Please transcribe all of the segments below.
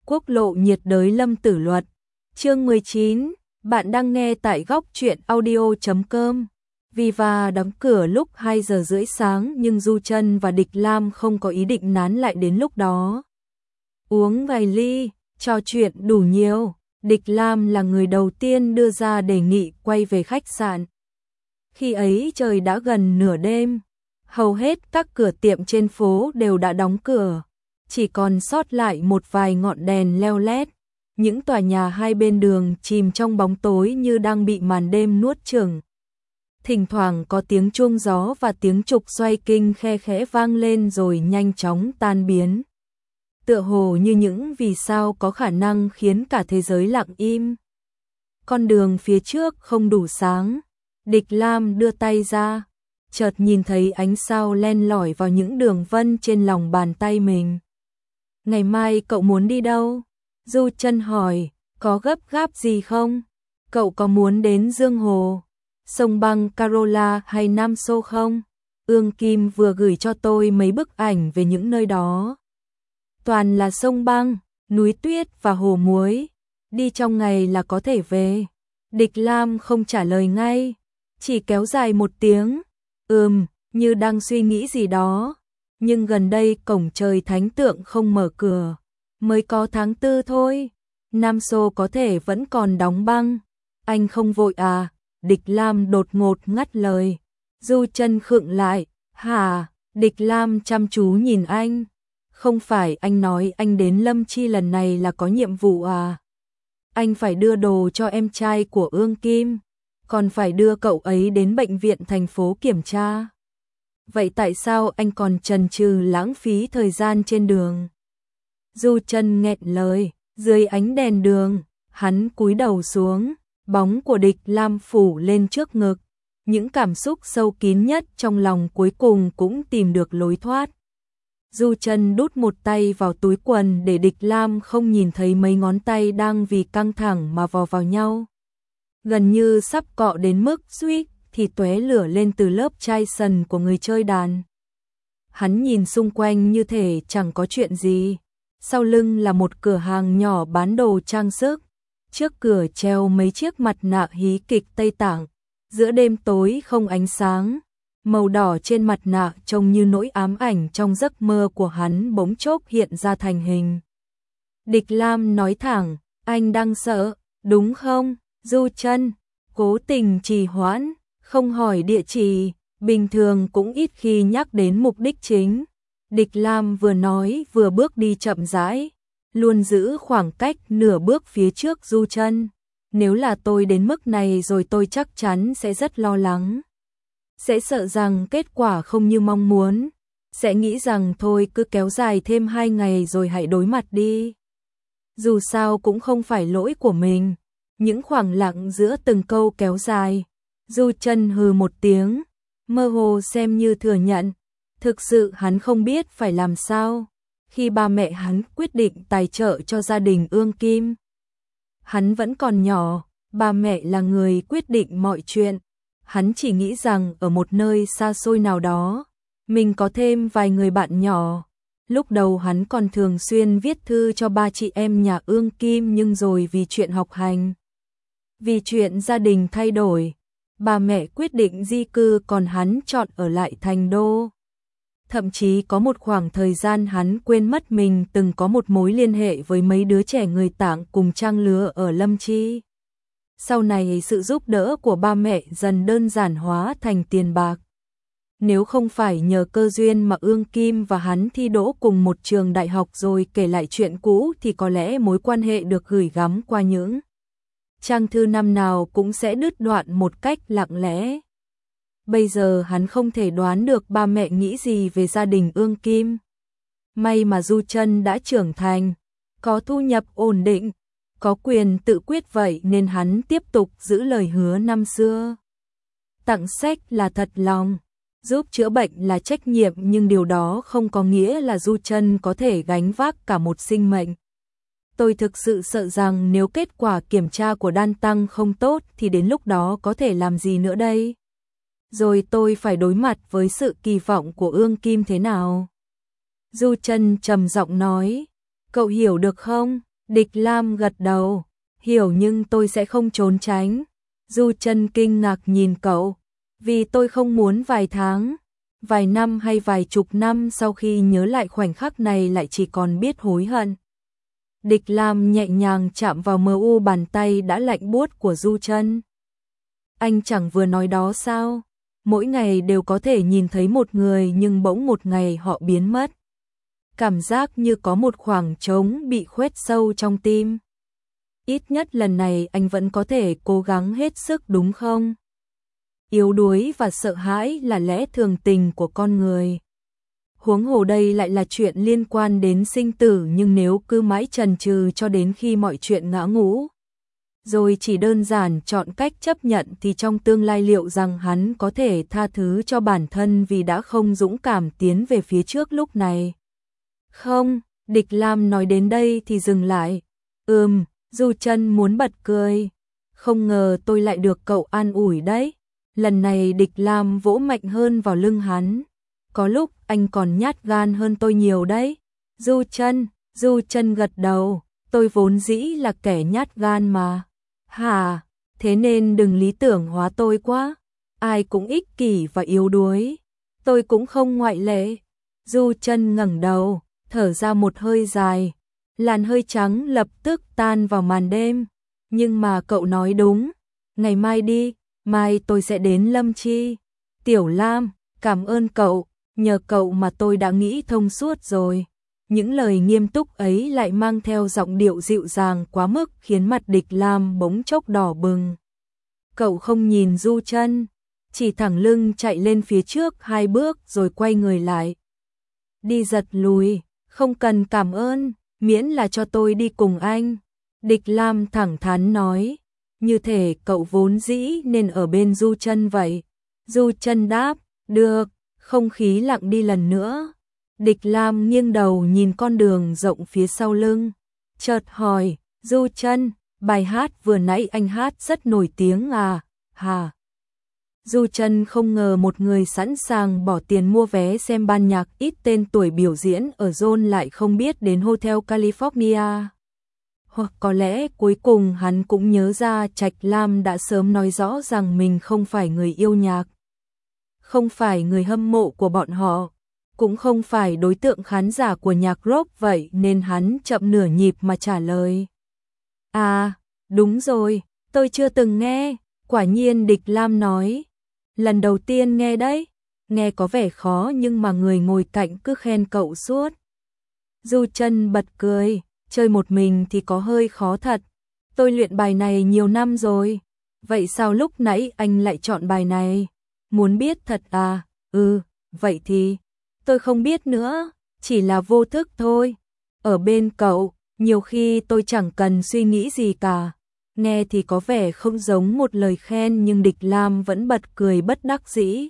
Quốc lộ nhiệt đới Lâm Tử Luật. Chương 19, bạn đang nghe tại góc truyện audio.com. Viva đóng cửa lúc 2 giờ rưỡi sáng nhưng Du Trân và Địch Lam không có ý định nán lại đến lúc đó. Uống vài ly, trò chuyện đủ nhiều, Địch Lam là người đầu tiên đưa ra đề nghị quay về khách sạn. Khi ấy trời đã gần nửa đêm, hầu hết các cửa tiệm trên phố đều đã đóng cửa, chỉ còn sót lại một vài ngọn đèn leo lét. Những tòa nhà hai bên đường chìm trong bóng tối như đang bị màn đêm nuốt chửng. Thỉnh thoảng có tiếng chuông gió và tiếng trục xoay kinh khe khẽ vang lên rồi nhanh chóng tan biến. Tựa hồ như những vì sao có khả năng khiến cả thế giới lặng im. Con đường phía trước không đủ sáng. Địch Lam đưa tay ra, chợt nhìn thấy ánh sao len lỏi vào những đường vân trên lòng bàn tay mình. Ngày mai cậu muốn đi đâu? Du Trân hỏi, có gấp gáp gì không? Cậu có muốn đến Dương Hồ, sông băng Carola hay Nam Xô không? Ương Kim vừa gửi cho tôi mấy bức ảnh về những nơi đó. Toàn là sông băng, núi tuyết và hồ muối. Đi trong ngày là có thể về. Địch Lam không trả lời ngay, chỉ kéo dài một tiếng. Như đang suy nghĩ gì đó. Nhưng gần đây cổng trời thánh tượng không mở cửa. Mới có tháng 4 thôi. Nam Xô có thể vẫn còn đóng băng. Anh không vội à? Địch Lam đột ngột ngắt lời. Du Trân khựng lại. Hả? Địch Lam chăm chú nhìn anh. Không phải anh nói anh đến Lâm Chi lần này là có nhiệm vụ à? Anh phải đưa đồ cho em trai của Ương Kim, còn phải đưa cậu ấy đến bệnh viện thành phố kiểm tra. Vậy tại sao anh còn chần chừ lãng phí thời gian trên đường? Du Trân nghẹn lời, dưới ánh đèn đường, hắn cúi đầu xuống, bóng của Địch Lam phủ lên trước ngực. Những cảm xúc sâu kín nhất trong lòng cuối cùng cũng tìm được lối thoát. Du Trân đút một tay vào túi quần để Địch Lam không nhìn thấy mấy ngón tay đang vì căng thẳng mà vò vào nhau. Gần như sắp cọ đến mức suýt thì tóe lửa lên từ lớp chai sần của người chơi đàn. Hắn nhìn xung quanh như thể chẳng có chuyện gì. Sau lưng là một cửa hàng nhỏ bán đồ trang sức. Trước cửa treo mấy chiếc mặt nạ hí kịch Tây Tạng. Giữa đêm tối không ánh sáng, màu đỏ trên mặt nạ trông như nỗi ám ảnh trong giấc mơ của hắn bỗng chốc hiện ra thành hình. Địch Lam nói thẳng, anh đang sợ, đúng không? Du Trân cố tình trì hoãn, không hỏi địa chỉ, bình thường cũng ít khi nhắc đến mục đích chính. Địch Lam vừa nói vừa bước đi chậm rãi, luôn giữ khoảng cách nửa bước phía trước Du Trân. Nếu là tôi đến mức này rồi tôi chắc chắn sẽ rất lo lắng. Sẽ sợ rằng kết quả không như mong muốn. Sẽ nghĩ rằng thôi cứ kéo dài thêm 2 ngày rồi hãy đối mặt đi. Dù sao cũng không phải lỗi của mình. Những khoảng lặng giữa từng câu kéo dài. Du Trân hừ một tiếng, mơ hồ xem như thừa nhận. Thực sự hắn không biết phải làm sao. Khi ba mẹ hắn quyết định tài trợ cho gia đình Ương Kim. Hắn vẫn còn nhỏ, ba mẹ là người quyết định mọi chuyện. Hắn chỉ nghĩ rằng ở một nơi xa xôi nào đó, mình có thêm vài người bạn nhỏ. Lúc đầu hắn còn thường xuyên viết thư cho ba chị em nhà Ương Kim, nhưng rồi vì chuyện học hành, vì chuyện gia đình thay đổi, ba mẹ quyết định di cư, còn hắn chọn ở lại thành đô. Thậm chí có một khoảng thời gian hắn quên mất mình từng có một mối liên hệ với mấy đứa trẻ người Tạng cùng trang lứa ở Lâm Chi. Sau này sự giúp đỡ của ba mẹ dần đơn giản hóa thành tiền bạc. Nếu không phải nhờ cơ duyên mà Ương Kim và hắn thi đỗ cùng một trường đại học rồi kể lại chuyện cũ thì có lẽ mối quan hệ được gửi gắm qua những trang thư năm nào cũng sẽ đứt đoạn một cách lặng lẽ. Bây giờ hắn không thể đoán được ba mẹ nghĩ gì về gia đình Ương Kim. May mà Du Trân đã trưởng thành, có thu nhập ổn định, có quyền tự quyết, vậy nên hắn tiếp tục giữ lời hứa năm xưa. Tặng sách là thật lòng, giúp chữa bệnh là trách nhiệm, nhưng điều đó không có nghĩa là Du Trân có thể gánh vác cả một sinh mệnh. Tôi thực sự sợ rằng nếu kết quả kiểm tra của Đan Tăng không tốt thì đến lúc đó có thể làm gì nữa đây? Rồi tôi phải đối mặt với sự kỳ vọng của Ương Kim thế nào? Du Trân trầm giọng nói, cậu hiểu được không? Địch Lam gật đầu, hiểu nhưng tôi sẽ không trốn tránh. Du Chân kinh ngạc nhìn cậu, vì tôi không muốn vài tháng, vài năm hay vài chục năm sau khi nhớ lại khoảnh khắc này lại chỉ còn biết hối hận. Địch Lam nhẹ nhàng chạm vào mờ u bàn tay đã lạnh buốt của Du Chân. Anh chẳng vừa nói đó sao? Mỗi ngày đều có thể nhìn thấy một người nhưng bỗng một ngày họ biến mất. Cảm giác như có một khoảng trống bị khoét sâu trong tim. Ít nhất lần này anh vẫn có thể cố gắng hết sức đúng không? Yếu đuối và sợ hãi là lẽ thường tình của con người. Huống hồ đây lại là chuyện liên quan đến sinh tử, nhưng nếu cứ mãi chần chừ cho đến khi mọi chuyện ngã ngũ, rồi chỉ đơn giản chọn cách chấp nhận thì trong tương lai liệu rằng hắn có thể tha thứ cho bản thân vì đã không dũng cảm tiến về phía trước lúc này? Không, Địch Lam nói đến đây thì dừng lại. Du Chân muốn bật cười. Không ngờ tôi lại được cậu an ủi đấy. Lần này Địch Lam vỗ mạnh hơn vào lưng hắn. Có lúc anh còn nhát gan hơn tôi nhiều đấy. Du Chân gật đầu. Tôi vốn dĩ là kẻ nhát gan mà. Hả, thế nên đừng lý tưởng hóa tôi quá. Ai cũng ích kỷ và yếu đuối. Tôi cũng không ngoại lệ. Du Chân ngẩng đầu, thở ra một hơi dài. Làn hơi trắng lập tức tan vào màn đêm. Nhưng mà cậu nói đúng. Ngày mai đi, mai tôi sẽ đến Lâm Chi. Tiểu Lam, cảm ơn cậu, nhờ cậu mà tôi đã nghĩ thông suốt rồi. Những lời nghiêm túc ấy lại mang theo giọng điệu dịu dàng quá mức khiến mặt Địch Lam bỗng chốc đỏ bừng. Cậu không nhìn Du Chân, chỉ thẳng lưng chạy lên phía trước 2 bước rồi quay người lại. Đi giật lùi, không cần cảm ơn, miễn là cho tôi đi cùng anh. Địch Lam thẳng thắn nói, như thể cậu vốn dĩ nên ở bên Du Chân vậy. Du Chân đáp, được, không khí lặng đi lần nữa. Địch Lam nghiêng đầu nhìn con đường rộng phía sau lưng, chợt hỏi, Du Chân, bài hát vừa nãy anh hát rất nổi tiếng à, hả? Du Chân không ngờ một người sẵn sàng bỏ tiền mua vé xem ban nhạc ít tên tuổi biểu diễn ở Zone lại không biết đến Hotel California. Hoặc có lẽ cuối cùng hắn cũng nhớ ra Trạch Lam đã sớm nói rõ rằng mình không phải người yêu nhạc, không phải người hâm mộ của bọn họ, cũng không phải đối tượng khán giả của nhạc rock, vậy nên hắn chậm nửa nhịp mà trả lời. À, đúng rồi, tôi chưa từng nghe. Quả nhiên Địch Lam nói, lần đầu tiên nghe đấy, nghe có vẻ khó nhưng mà người ngồi cạnh cứ khen cậu suốt. Du Chân bật cười, chơi một mình thì có hơi khó thật, tôi luyện bài này nhiều năm rồi. Vậy sao lúc nãy anh lại chọn bài này? Muốn biết thật à? Vậy thì tôi không biết nữa, chỉ là vô thức thôi. Ở bên cậu, nhiều khi tôi chẳng cần suy nghĩ gì cả. Nghe thì có vẻ không giống một lời khen nhưng Địch Lam vẫn bật cười bất đắc dĩ.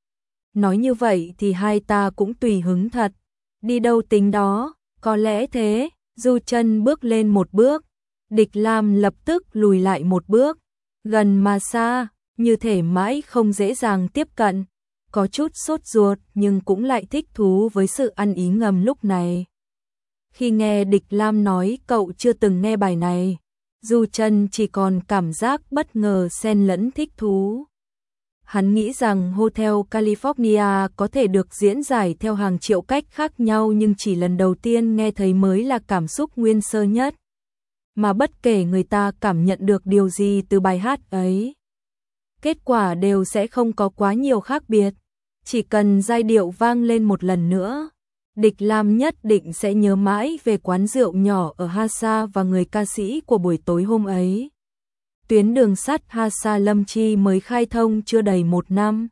Nói như vậy thì hai ta cũng tùy hứng thật. Đi đâu tính đó, có lẽ thế. Du Chân bước lên một bước. Địch Lam lập tức lùi lại một bước. Gần mà xa, như thể mãi không dễ dàng tiếp cận. Có chút sốt ruột nhưng cũng lại thích thú với sự ăn ý ngầm lúc này. Khi nghe Địch Lam nói cậu chưa từng nghe bài này, Du Chân chỉ còn cảm giác bất ngờ xen lẫn thích thú. Hắn nghĩ rằng Hotel California có thể được diễn giải theo hàng triệu cách khác nhau nhưng chỉ lần đầu tiên nghe thấy mới là cảm xúc nguyên sơ nhất. Mà bất kể người ta cảm nhận được điều gì từ bài hát ấy, kết quả đều sẽ không có quá nhiều khác biệt. Chỉ cần giai điệu vang lên một lần nữa, Địch Lam nhất định sẽ nhớ mãi về quán rượu nhỏ ở Hasa và người ca sĩ của buổi tối hôm ấy. Tuyến đường sắt Hasa Lâm Chi mới khai thông chưa đầy 1 năm.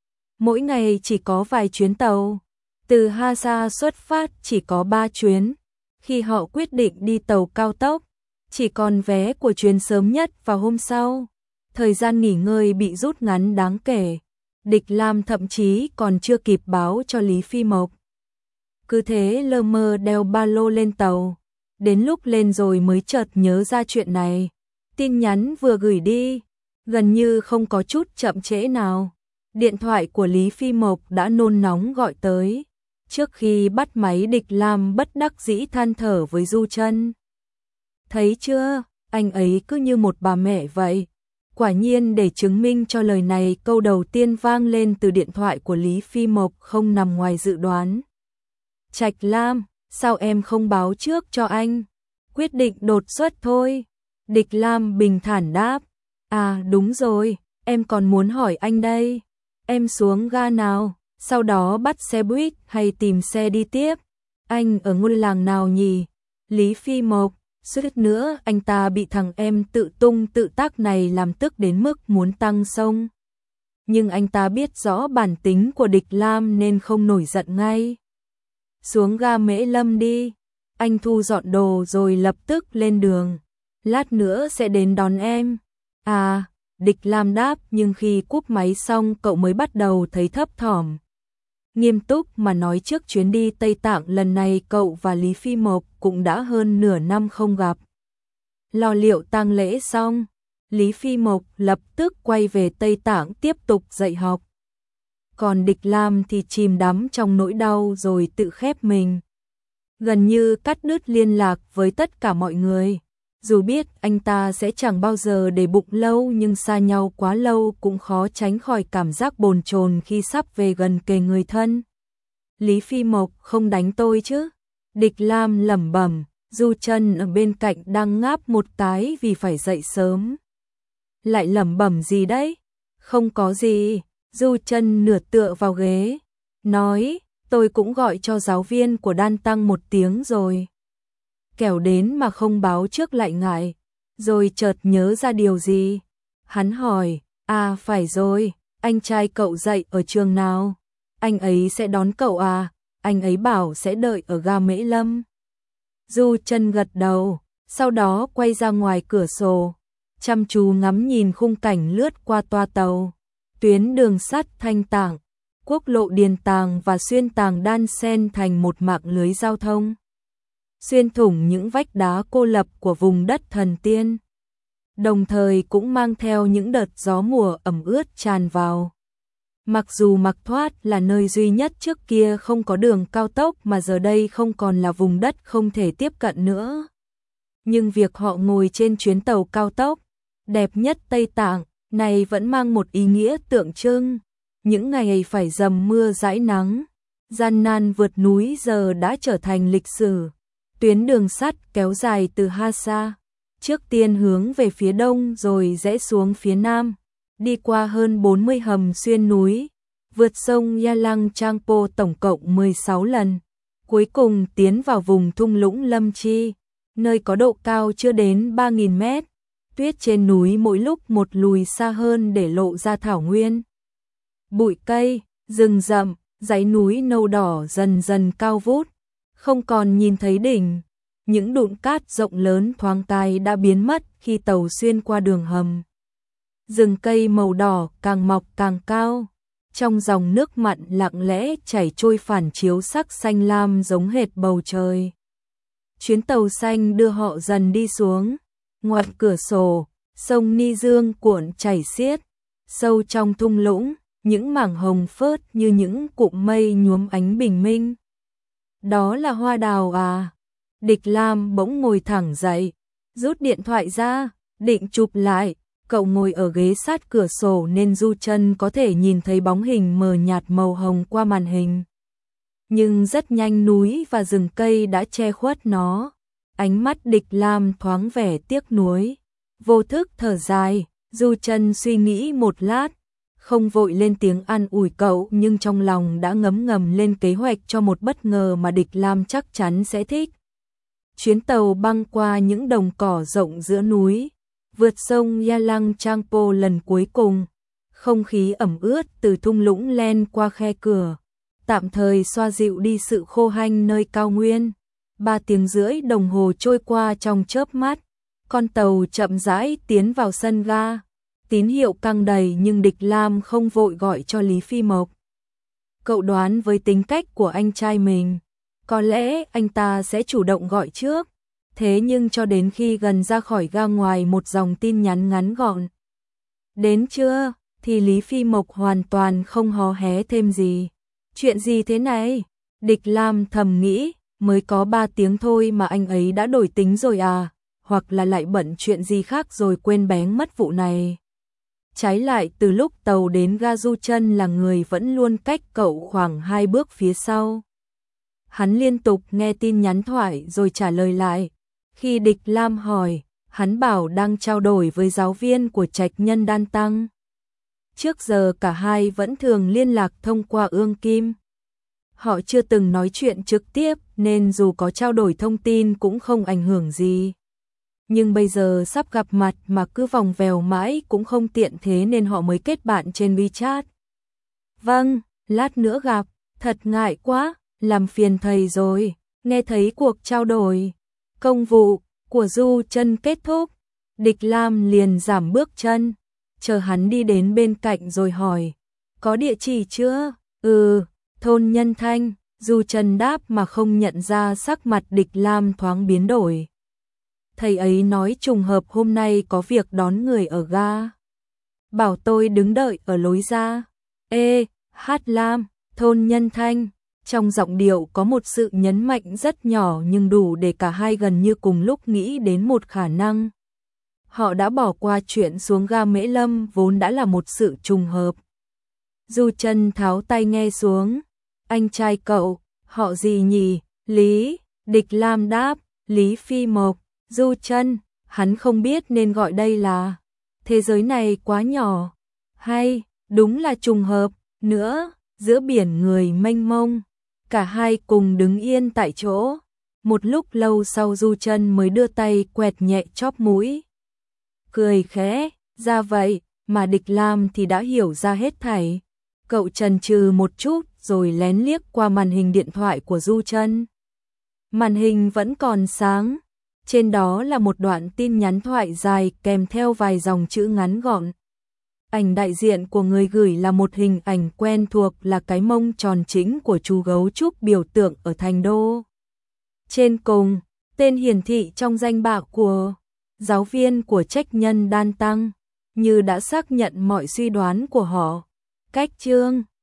Mỗi ngày chỉ có vài chuyến tàu. Từ Hasa xuất phát chỉ có 3 chuyến. Khi họ quyết định đi tàu cao tốc, chỉ còn vé của chuyến sớm nhất vào hôm sau. Thời gian nghỉ ngơi bị rút ngắn đáng kể. Địch Lam thậm chí còn chưa kịp báo cho Lý Phi Mộc. Cứ thế lơ mơ đeo ba lô lên tàu. Đến lúc lên rồi mới chợt nhớ ra chuyện này. Tin nhắn vừa gửi đi, gần như không có chút chậm trễ nào. Điện thoại của Lý Phi Mộc đã nôn nóng gọi tới. Trước khi bắt máy Địch Lam bất đắc dĩ than thở với Du Chân. Thấy chưa, anh ấy cứ như một bà mẹ vậy. Quả nhiên để chứng minh cho lời này, câu đầu tiên vang lên từ điện thoại của Lý Phi Mộc không nằm ngoài dự đoán. Trạch Lam, sao em không báo trước cho anh? Quyết định đột xuất thôi. Địch Lam bình thản đáp. À đúng rồi, em còn muốn hỏi anh đây. Em xuống ga nào, sau đó bắt xe buýt hay tìm xe đi tiếp? Anh ở ngôi làng nào nhỉ? Lý Phi Mộc, suýt nữa anh ta bị thằng em tự tung tự tác này làm tức đến mức muốn tăng sông. Nhưng anh ta biết rõ bản tính của Địch Lam nên không nổi giận ngay. Xuống ga Mễ Lâm đi, anh thu dọn đồ rồi lập tức lên đường. Lát nữa sẽ đến đón em. À, Địch Lam đáp, nhưng khi cúp máy xong cậu mới bắt đầu thấy thấp thỏm. Nghiêm túc mà nói, trước chuyến đi Tây Tạng lần này cậu và Lý Phi Mộc cũng đã hơn nửa năm không gặp. Lo liệu tang lễ xong, Lý Phi Mộc lập tức quay về Tây Tạng tiếp tục dạy học. Còn Địch Lam thì chìm đắm trong nỗi đau rồi tự khép mình. Gần như cắt đứt liên lạc với tất cả mọi người. Dù biết anh ta sẽ chẳng bao giờ để bụng lâu, nhưng xa nhau quá lâu cũng khó tránh khỏi cảm giác bồn chồn khi sắp về gần kề người thân. Lý Phi Mộc không đánh tôi chứ? Địch Lam lẩm bẩm, Du Chân ở bên cạnh đang ngáp một cái vì phải dậy sớm. Lại lẩm bẩm gì đấy? Không có gì. Du Chân nửa tựa vào ghế, nói, tôi cũng gọi cho giáo viên của Đan Tăng một tiếng rồi. Kẻo đến mà không báo trước lại ngại. Rồi chợt nhớ ra điều gì. Hắn hỏi, à phải rồi, anh trai cậu dạy ở trường nào? Anh ấy sẽ đón cậu à? Anh ấy bảo sẽ đợi ở ga Mễ Lâm. Du Chân gật đầu, sau đó quay ra ngoài cửa sổ, chăm chú ngắm nhìn khung cảnh lướt qua toa tàu. Tuyến đường sắt Thanh Tạng, quốc lộ Điền Tàng và Xuyên Tàng đan xen thành một mạng lưới giao thông, xuyên thủng những vách đá cô lập của vùng đất thần tiên, đồng thời cũng mang theo những đợt gió mùa ẩm ướt tràn vào. Mặc dù Mạc Thoát là nơi duy nhất trước kia không có đường cao tốc mà giờ đây không còn là vùng đất không thể tiếp cận nữa, nhưng việc họ ngồi trên chuyến tàu cao tốc đẹp nhất Tây Tạng này vẫn mang một ý nghĩa tượng trưng. Những ngày phải dầm mưa dãi nắng, gian nan vượt núi giờ đã trở thành lịch sử. Tuyến đường sắt kéo dài từ Hasa, trước tiên hướng về phía đông rồi rẽ xuống phía nam, đi qua hơn 40 hầm xuyên núi, vượt sông Yalang Changpo tổng cộng 16 lần, cuối cùng tiến vào vùng thung lũng Lâm Chi, nơi có độ cao chưa đến 3.000 mét. Tuyết trên núi mỗi lúc một lùi xa hơn để lộ ra thảo nguyên. Bụi cây, rừng rậm, dãy núi nâu đỏ dần dần cao vút, không còn nhìn thấy đỉnh. Những đụn cát rộng lớn thoáng cái đã biến mất khi tàu xuyên qua đường hầm. Rừng cây màu đỏ càng mọc càng cao, trong dòng nước mặn lặng lẽ chảy trôi phản chiếu sắc xanh lam giống hệt bầu trời. Chuyến tàu xanh đưa họ dần đi xuống. Ngoài cửa sổ, sông Ni Dương cuộn chảy xiết, sâu trong thung lũng, những mảng hồng phớt như những cụm mây nhuốm ánh bình minh. Đó là hoa đào à? Địch Lam bỗng ngồi thẳng dậy, rút điện thoại ra, định chụp lại. Cậu ngồi ở ghế sát cửa sổ nên Du Chân có thể nhìn thấy bóng hình mờ nhạt màu hồng qua màn hình. Nhưng rất nhanh núi và rừng cây đã che khuất nó. Ánh mắt Địch Lam thoáng vẻ tiếc nuối, vô thức thở dài. Du Chân suy nghĩ một lát, không vội lên tiếng an ủi cậu, nhưng trong lòng đã ngấm ngầm lên kế hoạch cho một bất ngờ mà Địch Lam chắc chắn sẽ thích. Chuyến tàu băng qua những đồng cỏ rộng giữa núi, vượt sông Yalang Changpo lần cuối cùng, không khí ẩm ướt từ thung lũng len qua khe cửa, tạm thời xoa dịu đi sự khô hanh nơi cao nguyên. 3 tiếng rưỡi đồng hồ trôi qua trong chớp mắt, con tàu chậm rãi tiến vào sân ga. Tín hiệu căng đầy nhưng Địch Lam không vội gọi cho Lý Phi Mộc. Cậu đoán với tính cách của anh trai mình, có lẽ anh ta sẽ chủ động gọi trước. Thế nhưng cho đến khi gần ra khỏi ga, ngoài một dòng tin nhắn ngắn gọn, đến chưa, thì Lý Phi Mộc hoàn toàn không hó hé thêm gì. Chuyện gì thế này? Địch Lam thầm nghĩ, mới có 3 tiếng thôi mà anh ấy đã đổi tính rồi à? hoặc là lại bận chuyện gì khác rồi quên bén mất vụ này. Trái lại từ lúc tàu đến ga Du Trân là người vẫn luôn cách cậu khoảng 2 bước phía sau. Hắn liên tục nghe tin nhắn thoại rồi trả lời lại. Khi Địch Lam hỏi, hắn bảo đang trao đổi với giáo viên của Trạch Nhân Đan Tăng. Trước giờ cả hai vẫn thường liên lạc thông qua Ương Kim. Họ chưa từng nói chuyện trực tiếp nên dù có trao đổi thông tin cũng không ảnh hưởng gì. Nhưng bây giờ sắp gặp mặt mà cứ vòng vèo mãi cũng không tiện, thế nên họ mới kết bạn trên WeChat. Vâng, lát nữa gặp, thật ngại quá, làm phiền thầy rồi. Nghe thấy cuộc trao đổi công vụ của Du Trân kết thúc, Địch Lam liền giảm bước chân, chờ hắn đi đến bên cạnh rồi hỏi, có địa chỉ chưa? Thôn Nhân Thanh. Du Trân đáp mà không nhận ra sắc mặt Địch Lam thoáng biến đổi. Thầy ấy nói trùng hợp hôm nay có việc đón người ở ga. Bảo tôi đứng đợi ở lối ra. Hát Lam, thôn Nhân Thanh. Trong giọng điệu có một sự nhấn mạnh rất nhỏ nhưng đủ để cả hai gần như cùng lúc nghĩ đến một khả năng. Họ đã bỏ qua chuyện xuống ga Mễ Lâm vốn đã là một sự trùng hợp. Du Trân tháo tai nghe xuống. Anh trai cậu, họ gì nhỉ? Lý. Địch Lam đáp, Lý Phi Mộc. Du Trân, hắn không biết nên gọi đây là thế giới này quá nhỏ. Hay, đúng là trùng hợp. Nữa, giữa biển người mênh mông, cả hai cùng đứng yên tại chỗ. Một lúc lâu sau Du Trân mới đưa tay quẹt nhẹ chóp mũi. Cười khẽ, ra vậy, mà Địch Lam thì đã hiểu ra hết thảy. Cậu chần chừ một chút rồi lén liếc qua màn hình điện thoại của Du Trân. Màn hình vẫn còn sáng. Trên đó là một đoạn tin nhắn thoại dài kèm theo vài dòng chữ ngắn gọn. Ảnh đại diện của người gửi là một hình ảnh quen thuộc, là cái mông tròn chính của chú gấu trúc biểu tượng ở thành đô. Trên cùng, tên hiển thị trong danh bạ của giáo viên của Trạch Nhân Đan Tăng, như đã xác nhận mọi suy đoán của họ. Cách chương